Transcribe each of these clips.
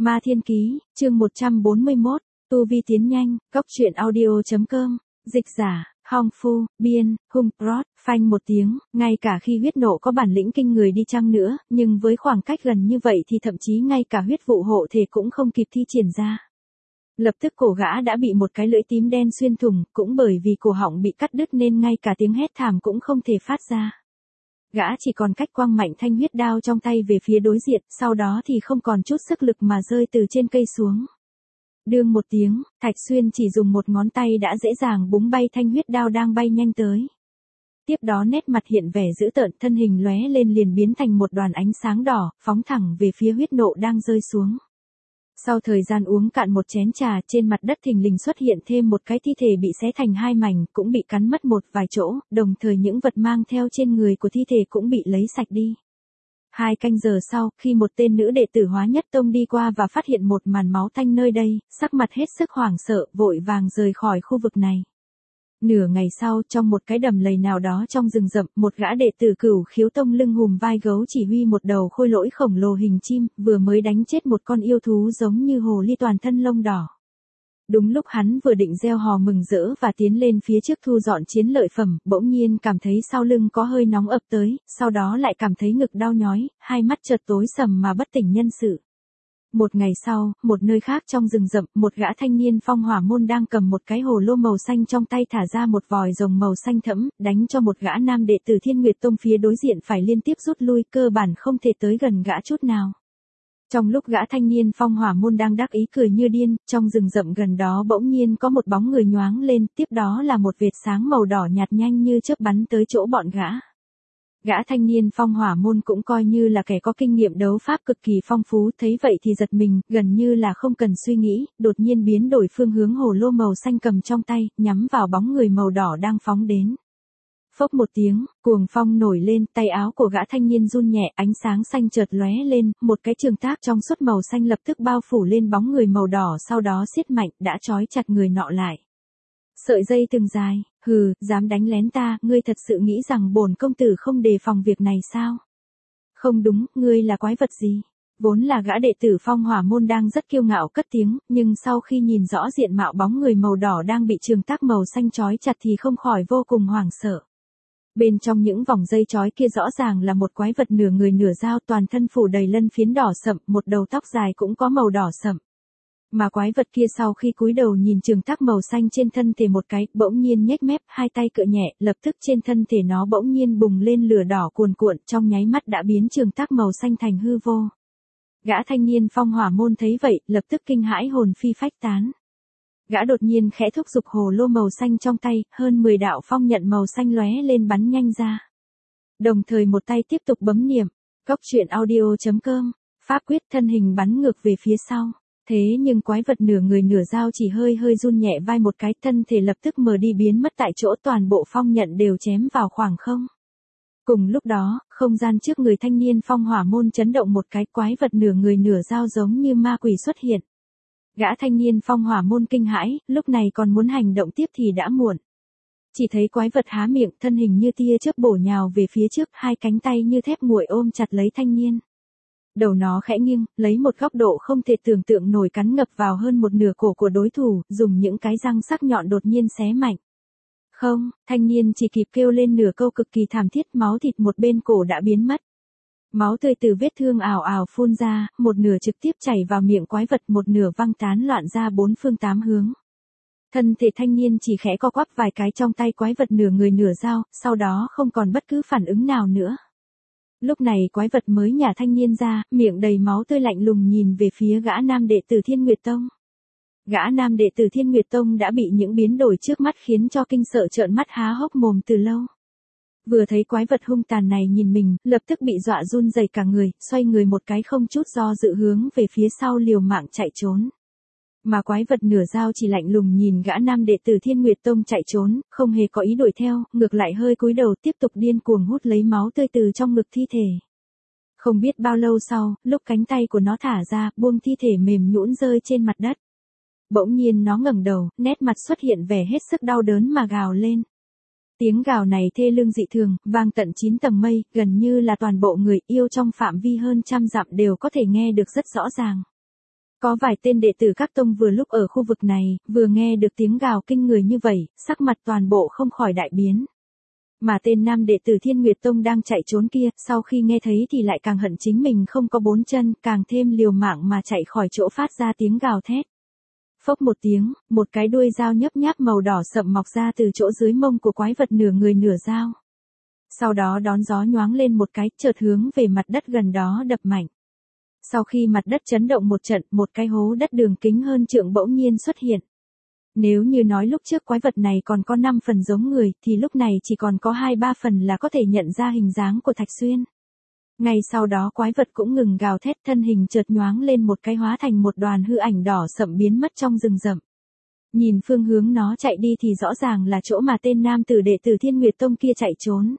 Ma Thiên Ký, chương 141, tu vi tiến nhanh, góc truyện audio.com, dịch giả, Hong Phu, biên, Hung Prot, phanh một tiếng, ngay cả khi huyết nộ có bản lĩnh kinh người đi chăng nữa, nhưng với khoảng cách gần như vậy thì thậm chí ngay cả huyết vụ hộ thể cũng không kịp thi triển ra. Lập tức cổ gã đã bị một cái lưỡi tím đen xuyên thủng, cũng bởi vì cổ họng bị cắt đứt nên ngay cả tiếng hét thảm cũng không thể phát ra. Gã chỉ còn cách quăng mạnh thanh huyết đao trong tay về phía đối diện, sau đó thì không còn chút sức lực mà rơi từ trên cây xuống. Đương một tiếng, Thạch Xuyên chỉ dùng một ngón tay đã dễ dàng búng bay thanh huyết đao đang bay nhanh tới. Tiếp đó nét mặt hiện vẻ dữ tợn, thân hình lóe lên liền biến thành một đoàn ánh sáng đỏ, phóng thẳng về phía huyết nộ đang rơi xuống. Sau thời gian uống cạn một chén trà, trên mặt đất thình lình xuất hiện thêm một cái thi thể bị xé thành hai mảnh, cũng bị cắn mất một vài chỗ, đồng thời những vật mang theo trên người của thi thể cũng bị lấy sạch đi. 2 canh giờ sau, khi một tên nữ đệ tử Hóa Nhất Tông đi qua và phát hiện một màn máu tanh nơi đây, sắc mặt hết sức hoảng sợ, vội vàng rời khỏi khu vực này. Nửa ngày sau, trong một cái đầm lầy nào đó trong rừng rậm, một gã đệ tử Cửu Khiếu Tông lưng hùm vai gấu chỉ huy một đầu khôi lỗi khổng lồ hình chim, vừa mới đánh chết một con yêu thú giống như hồ ly toàn thân lông đỏ. Đúng lúc hắn vừa định reo hò mừng rỡ và tiến lên phía trước thu dọn chiến lợi phẩm, bỗng nhiên cảm thấy sau lưng có hơi nóng ập tới, sau đó lại cảm thấy ngực đau nhói, hai mắt chợt tối sầm mà bất tỉnh nhân sự. Một ngày sau, một nơi khác trong rừng rậm, một gã thanh niên Phong Hỏa Môn đang cầm một cái hồ lô màu xanh trong tay thả ra một vòi rồng màu xanh thẫm, đánh cho một gã nam đệ tử Thiên Nguyệt Tông phía đối diện phải liên tiếp rút lui, cơ bản không thể tới gần gã chút nào. Trong lúc gã thanh niên Phong Hỏa Môn đang đắc ý cười như điên, trong rừng rậm gần đó bỗng nhiên có một bóng người nhoáng lên, tiếp đó là một vệt sáng màu đỏ nhạt nhanh như chớp bắn tới chỗ bọn gã. Gã thanh niên Phong Hỏa Môn cũng coi như là kẻ có kinh nghiệm đấu pháp cực kỳ phong phú, thấy vậy thì giật mình, gần như là không cần suy nghĩ, đột nhiên biến đổi phương hướng hồ lô màu xanh cầm trong tay, nhắm vào bóng người màu đỏ đang phóng đến. Phốc một tiếng, cuồng phong nổi lên, tay áo của gã thanh niên run nhẹ, ánh sáng xanh chợt lóe lên, một cái trường tác trong suốt màu xanh lập tức bao phủ lên bóng người màu đỏ, sau đó siết mạnh, đã trói chặt người nọ lại. Sợi dây từng dài, hừ, dám đánh lén ta, ngươi thật sự nghĩ rằng bổn công tử không đề phòng việc này sao? Không đúng, ngươi là quái vật gì? Vốn là gã đệ tử Phong Hỏa Môn đang rất kiêu ngạo cất tiếng, nhưng sau khi nhìn rõ diện mạo bóng người màu đỏ đang bị trường tác màu xanh trói chặt thì không khỏi vô cùng hoảng sợ. Bên trong những vòng dây trói kia rõ ràng là một quái vật nửa người nửa dao, toàn thân phủ đầy lân phiến đỏ sậm, một đầu tóc dài cũng có màu đỏ sậm. Mà quái vật kia sau khi cúi đầu nhìn trường tác màu xanh trên thân thể một cái, bỗng nhiên nhếch mép, hai tay cựa nhẹ, lập tức trên thân thể nó bỗng nhiên bùng lên lửa đỏ cuồn cuộn, trong nháy mắt đã biến trường tác màu xanh thành hư vô. Gã thanh niên Phong Hỏa Môn thấy vậy, lập tức kinh hãi hồn phi phách tán. Gã đột nhiên khẽ thúc giục hồ lô màu xanh trong tay, hơn 10 đạo phong nhận màu xanh lóe lên bắn nhanh ra. Đồng thời một tay tiếp tục bấm niệm, góc truyện audio.com, pháp quyết thân hình bắn ngược về phía sau. Thế nhưng quái vật nửa người nửa dao chỉ hơi run nhẹ vai một cái, thân thể lập tức mờ đi biến mất tại chỗ, toàn bộ phong nhận đều chém vào khoảng không. Cùng lúc đó, không gian trước người thanh niên Phong Hỏa Môn chấn động một cái, quái vật nửa người nửa dao giống như ma quỷ xuất hiện. Gã thanh niên Phong Hỏa Môn kinh hãi, lúc này còn muốn hành động tiếp thì đã muộn. Chỉ thấy quái vật há miệng, thân hình như tia chớp bổ nhào về phía trước, hai cánh tay như thép nguội ôm chặt lấy thanh niên. Đầu nó khẽ nghiêng, lấy một góc độ không thể tưởng tượng nổi cắn ngập vào hơn một nửa cổ của đối thủ, dùng những cái răng sắc nhọn đột nhiên xé mạnh. Không, thanh niên chỉ kịp kêu lên nửa câu cực kỳ thảm thiết, máu thịt một bên cổ đã biến mất. Máu tươi từ vết thương ào ào phun ra, một nửa trực tiếp chảy vào miệng quái vật, một nửa văng tán loạn ra bốn phương tám hướng. Thân thể thanh niên chỉ khẽ co quắp vài cái trong tay quái vật nửa người nửa dao, sau đó không còn bất cứ phản ứng nào nữa. Lúc này quái vật mới nhả thanh niên ra, miệng đầy máu tươi lạnh lùng nhìn về phía gã nam đệ tử Thiên Nguyệt Tông. Gã nam đệ tử Thiên Nguyệt Tông đã bị những biến đổi trước mắt khiến cho kinh sợ trợn mắt há hốc mồm từ lâu. Vừa thấy quái vật hung tàn này nhìn mình, lập tức bị dọa run rẩy cả người, xoay người một cái không chút do dự hướng về phía sau liều mạng chạy trốn. Mà quái vật nửa dao chỉ lạnh lùng nhìn gã nam đệ tử Thiên Nguyệt Tông chạy trốn, không hề có ý đuổi theo, ngược lại hơi cúi đầu tiếp tục điên cuồng hút lấy máu tươi từ trong ngực thi thể. Không biết bao lâu sau, lúc cánh tay của nó thả ra, buông thi thể mềm nhũn rơi trên mặt đất. Bỗng nhiên nó ngẩng đầu, nét mặt xuất hiện vẻ hết sức đau đớn mà gào lên. Tiếng gào này thê lương dị thường, vang tận 9 tầng mây, gần như là toàn bộ người yêu trong phạm vi hơn trăm dặm đều có thể nghe được rất rõ ràng. Có vài tên đệ tử các tông vừa lúc ở khu vực này, vừa nghe được tiếng gào kinh người như vậy, sắc mặt toàn bộ không khỏi đại biến. Mà tên nam đệ tử Thiên Nguyệt Tông đang chạy trốn kia, sau khi nghe thấy thì lại càng hận chính mình không có bốn chân, càng thêm liều mạng mà chạy khỏi chỗ phát ra tiếng gào thét. Phốc một tiếng, một cái đuôi dao nhấp nháp màu đỏ sậm mọc ra từ chỗ dưới mông của quái vật nửa người nửa dao. Sau đó đón gió nhoáng lên một cái, chợt hướng về mặt đất gần đó đập mạnh. Sau khi mặt đất chấn động một trận, một cái hố đất đường kính hơn trượng bỗng nhiên xuất hiện. Nếu như nói lúc trước quái vật này còn có 5 phần giống người, thì lúc này chỉ còn có 2-3 phần là có thể nhận ra hình dáng của Thạch Xuyên. Ngay sau đó quái vật cũng ngừng gào thét, thân hình chợt nhoáng lên một cái hóa thành một đoàn hư ảnh đỏ sậm biến mất trong rừng rậm. Nhìn phương hướng nó chạy đi thì rõ ràng là chỗ mà tên nam tử đệ tử Thiên Nguyệt Tông kia chạy trốn.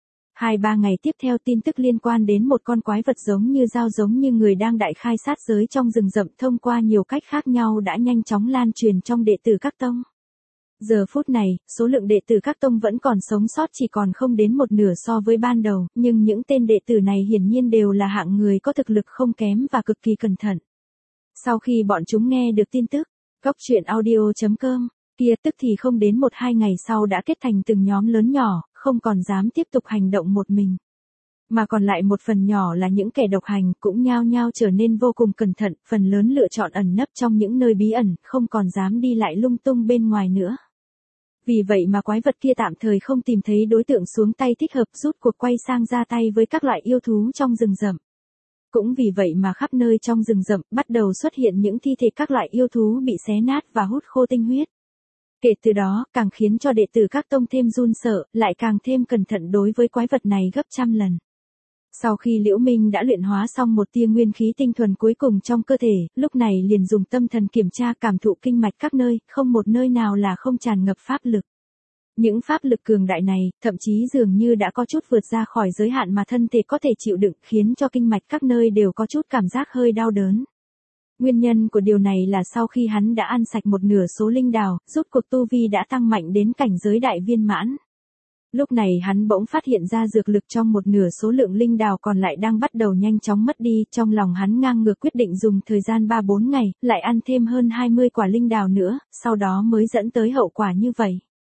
2-3 ngày tiếp theo tin tức liên quan đến một con quái vật giống như dao giống như người đang đại khai sát giới trong rừng rậm thông qua nhiều cách khác nhau đã nhanh chóng lan truyền trong đệ tử các tông. Giờ phút này, số lượng đệ tử các tông vẫn còn sống sót chỉ còn không đến một nửa so với ban đầu, nhưng những tên đệ tử này hiển nhiên đều là hạng người có thực lực không kém và cực kỳ cẩn thận. Sau khi bọn chúng nghe được tin tức, goctruyện.audio.com, kia tức thì không đến 1-2 ngày sau đã kết thành từng nhóm lớn nhỏ, không còn dám tiếp tục hành động một mình. Mà còn lại một phần nhỏ là những kẻ độc hành cũng nhao nhao trở nên vô cùng cẩn thận, phần lớn lựa chọn ẩn nấp trong những nơi bí ẩn, không còn dám đi lại lung tung bên ngoài nữa. Vì vậy mà quái vật kia tạm thời không tìm thấy đối tượng xuống tay thích hợp, rút cuộc quay sang ra tay với các loại yêu thú trong rừng rậm. Cũng vì vậy mà khắp nơi trong rừng rậm bắt đầu xuất hiện những thi thể các loại yêu thú bị xé nát và hút khô tinh huyết. Kể từ đó, càng khiến cho đệ tử các tông thêm run sợ, lại càng thêm cẩn thận đối với quái vật này gấp trăm lần. Sau khi Liễu Minh đã luyện hóa xong một tia nguyên khí tinh thuần cuối cùng trong cơ thể, lúc này liền dùng tâm thần kiểm tra cảm thụ kinh mạch các nơi, không một nơi nào là không tràn ngập pháp lực. Những pháp lực cường đại này, thậm chí dường như đã có chút vượt ra khỏi giới hạn mà thân thể có thể chịu đựng, khiến cho kinh mạch các nơi đều có chút cảm giác hơi đau đớn. Nguyên nhân của điều này là sau khi hắn đã ăn sạch một nửa số linh đào, rút cuộc tu vi đã tăng mạnh đến cảnh giới đại viên mãn. Lúc này hắn bỗng phát hiện ra dược lực trong một nửa số lượng linh đào còn lại đang bắt đầu nhanh chóng mất đi, trong lòng hắn ngang ngược quyết định dùng thời gian 3-4 ngày, lại ăn thêm hơn 20 quả linh đào nữa, sau đó mới dẫn tới hậu quả như vậy.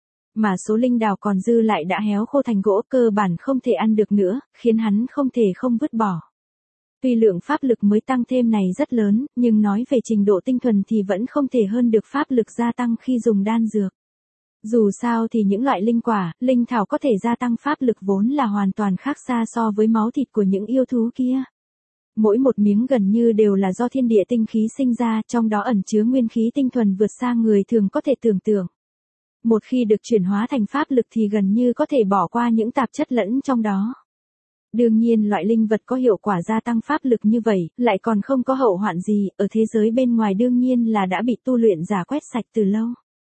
Mà số linh đào còn dư lại đã héo khô thành gỗ, cơ bản không thể ăn được nữa, khiến hắn không thể không vứt bỏ. Tuy lượng pháp lực mới tăng thêm này rất lớn, nhưng nói về trình độ tinh thuần thì vẫn không thể hơn được pháp lực gia tăng khi dùng đan dược. Dù sao thì những loại linh quả, linh thảo có thể gia tăng pháp lực vốn là hoàn toàn khác xa so với máu thịt của những yêu thú kia. Mỗi một miếng gần như đều là do thiên địa tinh khí sinh ra, trong đó ẩn chứa nguyên khí tinh thuần vượt xa người thường có thể tưởng tượng. Một khi được chuyển hóa thành pháp lực thì gần như có thể bỏ qua những tạp chất lẫn trong đó. Đương nhiên loại linh vật có hiệu quả gia tăng pháp lực như vậy, lại còn không có hậu hoạn gì, ở thế giới bên ngoài đương nhiên là đã bị tu luyện giả quét sạch từ lâu.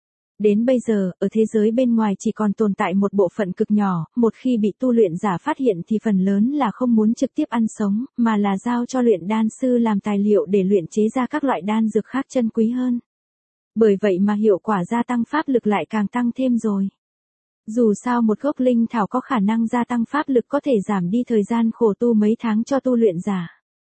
Đến bây giờ, ở thế giới bên ngoài chỉ còn tồn tại một bộ phận cực nhỏ, một khi bị tu luyện giả phát hiện thì phần lớn là không muốn trực tiếp ăn sống, mà là giao cho luyện đan sư làm tài liệu để luyện chế ra các loại đan dược khác chân quý hơn. Bởi vậy mà hiệu quả gia tăng pháp lực lại càng tăng thêm rồi. Dù sao một gốc linh thảo có khả năng gia tăng pháp lực có thể giảm đi thời gian khổ tu mấy tháng cho tu luyện giả.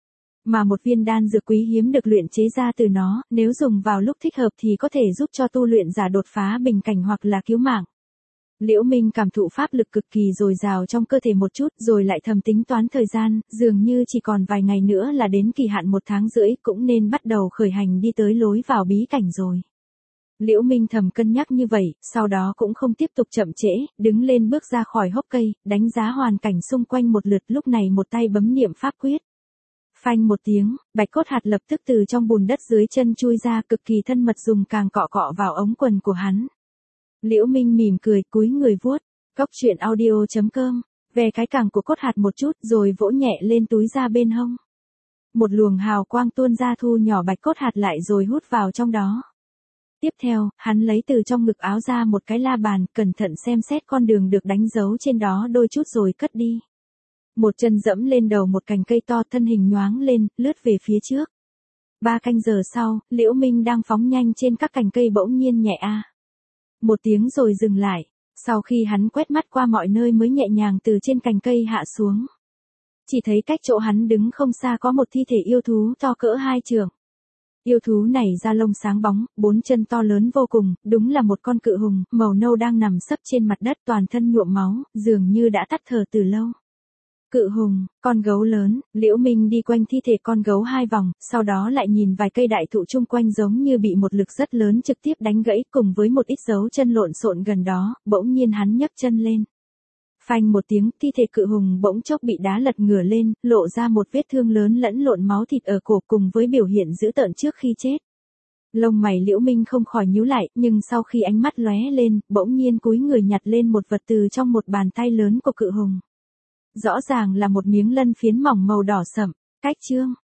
Mà một viên đan dược quý hiếm được luyện chế ra từ nó, nếu dùng vào lúc thích hợp thì có thể giúp cho tu luyện giả đột phá bình cảnh hoặc là cứu mạng. Liễu Minh cảm thụ pháp lực cực kỳ dồi dào trong cơ thể một chút rồi lại thầm tính toán thời gian, dường như chỉ còn vài ngày nữa là đến kỳ hạn 1 tháng rưỡi cũng nên bắt đầu khởi hành đi tới lối vào bí cảnh rồi. Liễu Minh thầm cân nhắc như vậy, sau đó cũng không tiếp tục chậm trễ, đứng lên bước ra khỏi hốc cây, đánh giá hoàn cảnh xung quanh một lượt, lúc này một tay bấm niệm pháp quyết. Phanh một tiếng, bạch cốt hạt lập tức từ trong bùn đất dưới chân chui ra, cực kỳ thân mật dùng càng cọ cọ vào ống quần của hắn. Liễu Minh mỉm cười, cúi người vuốt, goctruyện.audio.com, về cái càng của cốt hạt một chút rồi vỗ nhẹ lên túi da bên hông. Một luồng hào quang tuôn ra thu nhỏ bạch cốt hạt lại rồi hút vào trong đó. Tiếp theo, hắn lấy từ trong ngực áo ra một cái la bàn, cẩn thận xem xét con đường được đánh dấu trên đó đôi chút rồi cất đi. Một chân dẫm lên đầu một cành cây to, thân hình nhoáng lên, lướt về phía trước. 3 canh giờ sau, Liễu Minh đang phóng nhanh trên các cành cây bỗng nhiên nhẹ a. Một tiếng rồi dừng lại, sau khi hắn quét mắt qua mọi nơi mới nhẹ nhàng từ trên cành cây hạ xuống. Chỉ thấy cách chỗ hắn đứng không xa có một thi thể yêu thú to cỡ 2 trượng. Yêu thú này da lông sáng bóng, 4 chân to lớn vô cùng, đúng là một con cự hùng, màu nâu đang nằm sấp trên mặt đất toàn thân nhuộm máu, dường như đã tắt thở từ lâu. Cự hùng, con gấu lớn, Liễu Minh đi quanh thi thể con gấu 2 vòng, sau đó lại nhìn vài cây đại thụ chung quanh giống như bị một lực rất lớn trực tiếp đánh gãy cùng với một ít dấu chân lộn xộn gần đó, bỗng nhiên hắn nhấc chân lên. Phanh một tiếng, thi thể cự hùng bỗng chốc bị đá lật ngửa lên, lộ ra một vết thương lớn lẫn lộn máu thịt ở cổ cùng với biểu hiện dữ tợn trước khi chết. Lông mày Liễu Minh không khỏi nhíu lại, nhưng sau khi ánh mắt lóe lên, bỗng nhiên cúi người nhặt lên một vật từ trong một bàn tay lớn của cự hùng. Rõ ràng là một miếng lân phiến mỏng màu đỏ sẫm. Cách chương